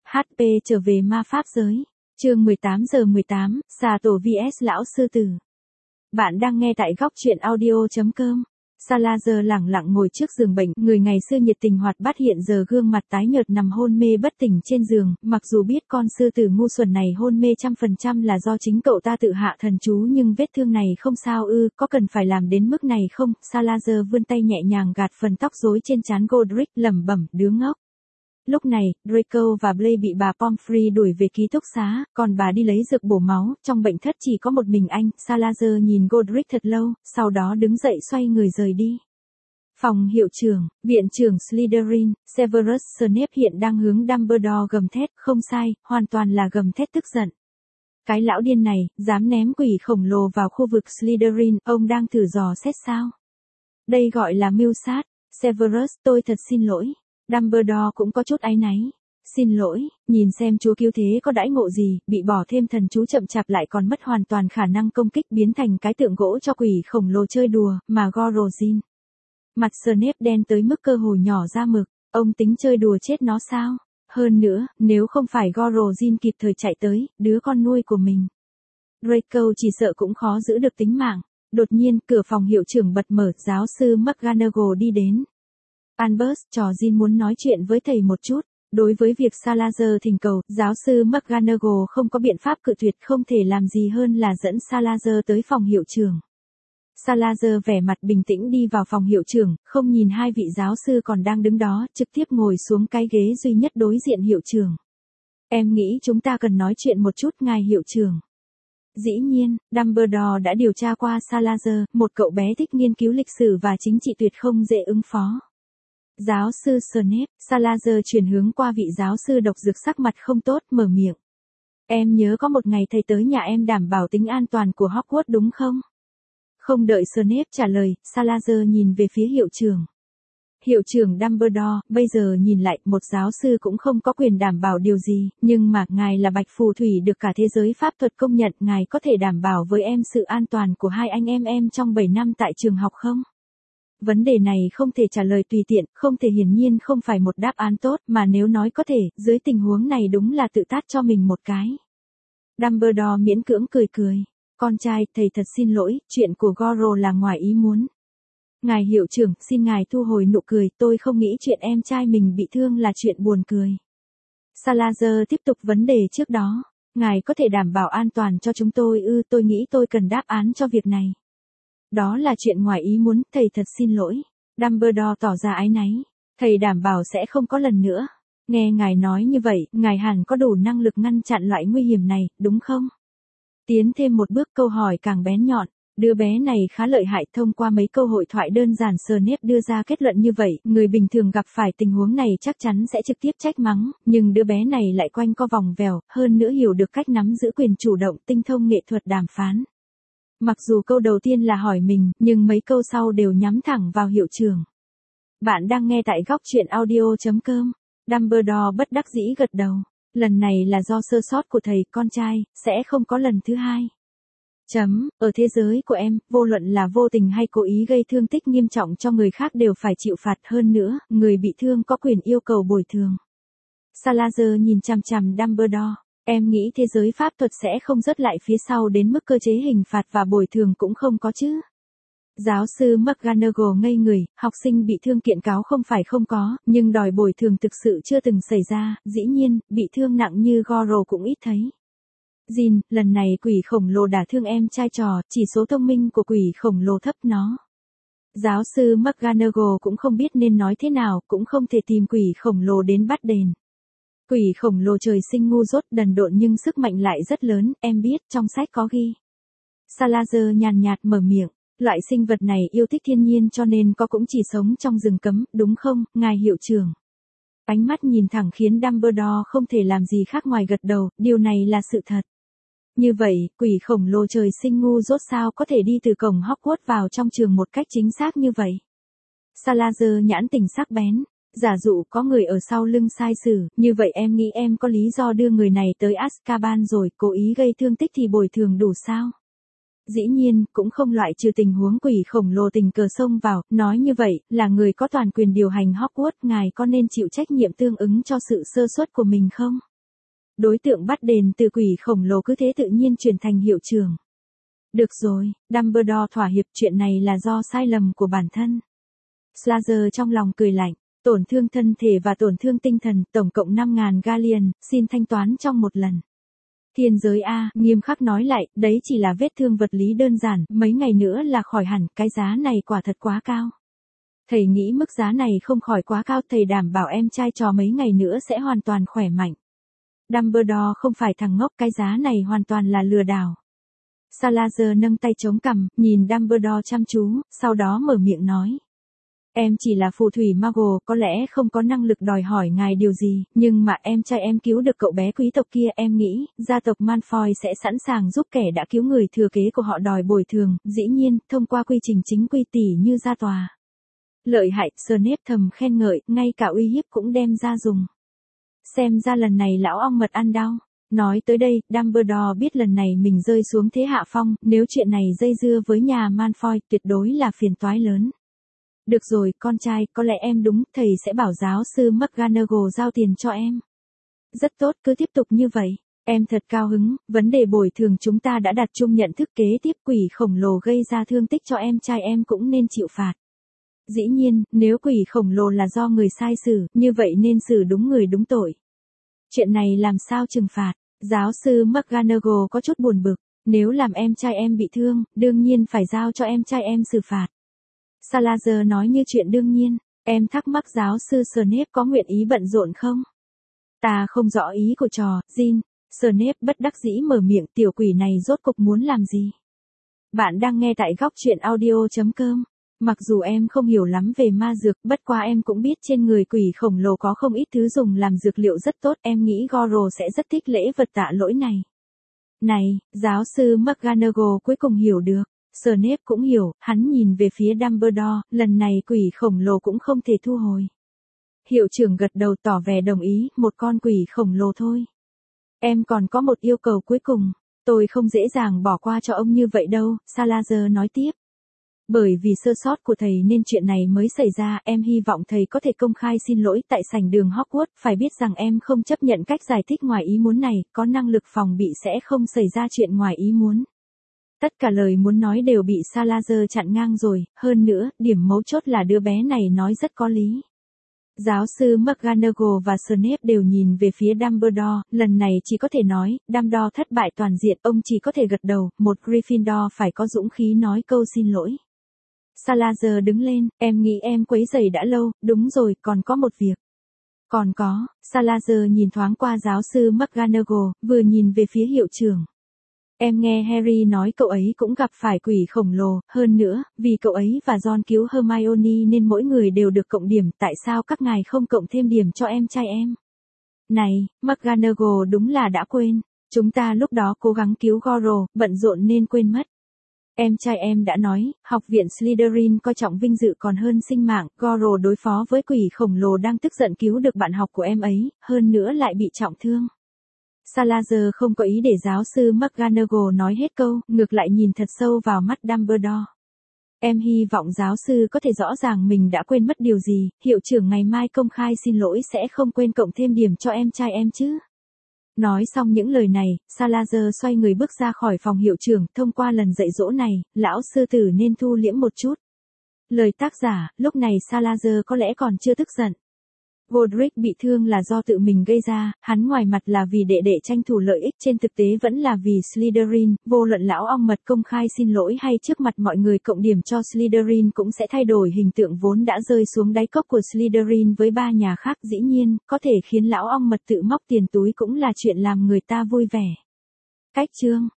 HP trở về ma pháp giới. Chương 18:18, xà tổ vs lão sư tử. Bạn đang nghe tại góc truyện audio.com. Salazar lẳng lặng ngồi trước giường bệnh, người ngày xưa nhiệt tình hoạt bát hiện giờ gương mặt tái nhợt nằm hôn mê bất tỉnh trên giường, mặc dù biết con sư tử ngu xuẩn này hôn mê 100% là do chính cậu ta tự hạ thần chú, nhưng vết thương này không sao ư, có cần phải làm đến mức này không? Salazar vươn tay nhẹ nhàng gạt phần tóc rối trên trán Godric, lẩm bẩm, đứa ngốc. Lúc này, Draco và Blaze bị bà Pomfrey đuổi về ký túc xá, còn bà đi lấy dược bổ máu, trong bệnh thất chỉ có một mình anh. Salazar nhìn Godric thật lâu, sau đó đứng dậy xoay người rời đi. Phòng hiệu trưởng, viện trưởng Slytherin, Severus Snape hiện đang hướng Dumbledore gầm thét, không sai, hoàn toàn là gầm thét tức giận. Cái lão điên này, dám ném quỷ khổng lồ vào khu vực Slytherin, ông đang thử dò xét sao? Đây gọi là mưu sát. Severus, tôi thật xin lỗi. Dumbledore cũng có chút áy náy. Xin lỗi, nhìn xem chúa cứu thế có đãi ngộ gì, bị bỏ thêm thần chú chậm chạp lại còn mất hoàn toàn khả năng công kích, biến thành cái tượng gỗ cho quỷ khổng lồ chơi đùa, mà Gorozin. Mặt Snape đen tới mức cơ hồ nhỏ ra mực, ông tính chơi đùa chết nó sao? Hơn nữa, nếu không phải Gorozin kịp thời chạy tới, đứa con nuôi của mình, Draco chỉ sợ cũng khó giữ được tính mạng. Đột nhiên, cửa phòng hiệu trưởng bật mở, giáo sư McGonagall đi đến. Albus, trò Jin muốn nói chuyện với thầy một chút. Đối với việc Salazar thỉnh cầu, giáo sư McGonagall không có biện pháp cự tuyệt, không thể làm gì hơn là dẫn Salazar tới phòng hiệu trưởng. Salazar vẻ mặt bình tĩnh đi vào phòng hiệu trưởng, không nhìn hai vị giáo sư còn đang đứng đó, trực tiếp ngồi xuống cái ghế duy nhất đối diện hiệu trưởng. Em nghĩ chúng ta cần nói chuyện một chút, ngài hiệu trưởng. Dĩ nhiên, Dumbledore đã điều tra qua Salazar, một cậu bé thích nghiên cứu lịch sử và chính trị tuyệt không dễ ứng phó. Giáo sư Snape, Salazar chuyển hướng qua vị giáo sư độc dược, sắc mặt không tốt, mở miệng. Em nhớ có một ngày thầy tới nhà em đảm bảo tính an toàn của Hogwarts đúng không? Không đợi Snape trả lời, Salazar nhìn về phía hiệu trưởng. Hiệu trưởng Dumbledore, bây giờ nhìn lại, một giáo sư cũng không có quyền đảm bảo điều gì, nhưng mà ngài là bạch phù thủy được cả thế giới pháp thuật công nhận, ngài có thể đảm bảo với em sự an toàn của hai anh em trong 7 năm tại trường học không? Vấn đề này không thể trả lời tùy tiện, không thể, hiển nhiên không phải một đáp án tốt, mà nếu nói có thể, dưới tình huống này đúng là tự tát cho mình một cái. Dumbledore miễn cưỡng cười cười. Con trai, thầy thật xin lỗi, chuyện của Goro là ngoài ý muốn. Ngài hiệu trưởng, xin ngài thu hồi nụ cười, tôi không nghĩ chuyện em trai mình bị thương là chuyện buồn cười. Salazar tiếp tục vấn đề trước đó. Ngài có thể đảm bảo an toàn cho chúng tôi ư? Tôi nghĩ tôi cần đáp án cho việc này. Đó là chuyện ngoài ý muốn, thầy thật xin lỗi. Dumbledore tỏ ra áy náy. Thầy đảm bảo sẽ không có lần nữa. Nghe ngài nói như vậy, ngài hẳn có đủ năng lực ngăn chặn loại nguy hiểm này, đúng không? Tiến thêm một bước, câu hỏi càng bén nhọn. Đứa bé này khá lợi hại. Thông qua mấy câu hội thoại đơn giản, Snape đưa ra kết luận như vậy, người bình thường gặp phải tình huống này chắc chắn sẽ trực tiếp trách mắng, nhưng đứa bé này lại quanh co vòng vèo, hơn nữa hiểu được cách nắm giữ quyền chủ động, tinh thông nghệ thuật đàm phán. Mặc dù câu đầu tiên là hỏi mình, nhưng mấy câu sau đều nhắm thẳng vào hiệu trưởng. Bạn đang nghe tại góc truyện audio.com. Dumbledore bất đắc dĩ gật đầu. Lần này là do sơ sót của thầy, con trai, sẽ không có lần thứ hai. Ở thế giới của em, vô luận là vô tình hay cố ý gây thương tích nghiêm trọng cho người khác đều phải chịu phạt, hơn nữa, người bị thương có quyền yêu cầu bồi thường. Salazar nhìn chằm chằm Dumbledore. Em nghĩ thế giới pháp thuật sẽ không rớt lại phía sau đến mức cơ chế hình phạt và bồi thường cũng không có chứ. Giáo sư McGonagall ngây người, học sinh bị thương kiện cáo không phải không có, nhưng đòi bồi thường thực sự chưa từng xảy ra, dĩ nhiên, bị thương nặng như Goro cũng ít thấy. Jin, lần này quỷ khổng lồ đả thương em trai trò, chỉ số thông minh của quỷ khổng lồ thấp nó. Giáo sư McGonagall cũng không biết nên nói thế nào, cũng không thể tìm quỷ khổng lồ đến bắt đền. Quỷ khổng lồ trời sinh ngu dốt, đần độn nhưng sức mạnh lại rất lớn, em biết, trong sách có ghi. Salazar nhàn nhạt mở miệng, loại sinh vật này yêu thích thiên nhiên cho nên có cũng chỉ sống trong rừng cấm, đúng không, ngài hiệu trưởng? Ánh mắt nhìn thẳng khiến Dumbledore không thể làm gì khác ngoài gật đầu, điều này là sự thật. Như vậy, quỷ khổng lồ trời sinh ngu dốt sao có thể đi từ cổng Hogwarts vào trong trường một cách chính xác như vậy? Salazar nhãn tình sắc bén. Giả dụ có người ở sau lưng sai xử, như vậy em nghĩ em có lý do đưa người này tới Azkaban rồi, cố ý gây thương tích thì bồi thường đủ sao? Dĩ nhiên, cũng không loại trừ tình huống quỷ khổng lồ tình cờ xông vào, nói như vậy, là người có toàn quyền điều hành Hogwarts, ngài có nên chịu trách nhiệm tương ứng cho sự sơ suất của mình không? đối tượng bắt đền từ quỷ khổng lồ cứ thế tự nhiên chuyển thành hiệu trưởng. Được rồi, Dumbledore thỏa hiệp, chuyện này là do sai lầm của bản thân. Salazar trong lòng cười lạnh, tổn thương thân thể và tổn thương tinh thần, tổng cộng 5.000 galleon, xin thanh toán trong một lần. Thiên giới A, nghiêm khắc nói lại, đấy chỉ là vết thương vật lý đơn giản, mấy ngày nữa là khỏi hẳn, cái giá này quả thật quá cao. Thầy nghĩ mức giá này không khỏi quá cao, thầy đảm bảo em trai trò mấy ngày nữa sẽ hoàn toàn khỏe mạnh. Dumbledore không phải thằng ngốc, cái giá này hoàn toàn là lừa đảo. Salazar nâng tay chống cằm, nhìn Dumbledore chăm chú, sau đó mở miệng nói. Em chỉ là phù thủy Muggle, có lẽ không có năng lực đòi hỏi ngài điều gì, nhưng mà em trai em cứu được cậu bé quý tộc kia, em nghĩ, gia tộc Malfoy sẽ sẵn sàng giúp kẻ đã cứu người thừa kế của họ đòi bồi thường, dĩ nhiên, thông qua quy trình chính quy tỉ như ra tòa. Lợi hại, Snape thầm khen ngợi, ngay cả uy hiếp cũng đem ra dùng. Xem ra lần này lão ong mật ăn đau. Nói tới đây, Dumbledore biết lần này mình rơi xuống thế hạ phong, nếu chuyện này dây dưa với nhà Malfoy, tuyệt đối là phiền toái lớn. Được rồi, con trai, có lẽ em đúng, thầy sẽ bảo giáo sư McGonagall giao tiền cho em. Rất tốt, cứ tiếp tục như vậy. Em thật cao hứng, vấn đề bồi thường chúng ta đã đặt chung nhận thức, kế tiếp quỷ khổng lồ gây ra thương tích cho em trai em cũng nên chịu phạt. Dĩ nhiên, nếu quỷ khổng lồ là do người sai xử, như vậy nên xử đúng người đúng tội. Chuyện này làm sao trừng phạt? Giáo sư McGonagall có chút buồn bực, nếu làm em trai em bị thương, đương nhiên phải giao cho em trai em xử phạt. Salazar nói như chuyện đương nhiên, em thắc mắc giáo sư Snape có nguyện ý bận rộn không? Ta không rõ ý của trò, Jean. Snape bất đắc dĩ mở miệng, tiểu quỷ này rốt cục muốn làm gì? Bạn đang nghe tại góc truyện audio.com. Mặc dù em không hiểu lắm về ma dược, bất quá em cũng biết trên người quỷ khổng lồ có không ít thứ dùng làm dược liệu rất tốt, em nghĩ Goro sẽ rất thích lễ vật tạ lỗi này. Này, giáo sư McGonagall cuối cùng hiểu được. Snape cũng hiểu, hắn nhìn về phía Dumbledore, lần này quỷ khổng lồ cũng không thể thu hồi. Hiệu trưởng gật đầu tỏ vẻ đồng ý, một con quỷ khổng lồ thôi. Em còn có một yêu cầu cuối cùng, tôi không dễ dàng bỏ qua cho ông như vậy đâu, Salazar nói tiếp. Bởi vì sơ sót của thầy nên chuyện này mới xảy ra, em hy vọng thầy có thể công khai xin lỗi tại sảnh đường Hogwarts, phải biết rằng em không chấp nhận cách giải thích ngoài ý muốn này, có năng lực phòng bị sẽ không xảy ra chuyện ngoài ý muốn. Tất cả lời muốn nói đều bị Salazar chặn ngang rồi, hơn nữa, điểm mấu chốt là đứa bé này nói rất có lý. Giáo sư McGonagall và Snape đều nhìn về phía Dumbledore, lần này chỉ có thể nói, Dumbledore thất bại toàn diện, ông chỉ có thể gật đầu, một Gryffindor phải có dũng khí nói câu xin lỗi. Salazar đứng lên, em nghĩ em quấy rầy đã lâu, đúng rồi, còn có một việc. Còn có, Salazar nhìn thoáng qua giáo sư McGonagall, vừa nhìn về phía hiệu trưởng. Em nghe Harry nói cậu ấy cũng gặp phải quỷ khổng lồ, hơn nữa, vì cậu ấy và Ron cứu Hermione nên mỗi người đều được cộng điểm, tại sao các ngài không cộng thêm điểm cho em trai em? Này, McGonagall đúng là đã quên, chúng ta lúc đó cố gắng cứu Goro, bận rộn nên quên mất. Em trai em đã nói, học viện Slytherin coi trọng vinh dự còn hơn sinh mạng, Goro đối phó với quỷ khổng lồ đang tức giận cứu được bạn học của em ấy, hơn nữa lại bị trọng thương. Salazar không có ý để giáo sư McGonagall nói hết câu, ngược lại nhìn thật sâu vào mắt Dumbledore. Em hy vọng giáo sư có thể rõ ràng mình đã quên mất điều gì, hiệu trưởng ngày mai công khai xin lỗi sẽ không quên cộng thêm điểm cho em trai em chứ. Nói xong những lời này, Salazar xoay người bước ra khỏi phòng hiệu trưởng, thông qua lần dạy dỗ này, lão sư tử nên thu liễm một chút. Lời tác giả, lúc này Salazar có lẽ còn chưa tức giận. Godric bị thương là do tự mình gây ra, hắn ngoài mặt là vì đệ tranh thủ lợi ích, trên thực tế vẫn là vì Slytherin, vô luận lão ong mật công khai xin lỗi hay trước mặt mọi người cộng điểm cho Slytherin cũng sẽ thay đổi hình tượng vốn đã rơi xuống đáy cốc của Slytherin với ba nhà khác, dĩ nhiên, có thể khiến lão ong mật tự móc tiền túi cũng là chuyện làm người ta vui vẻ. Cách chương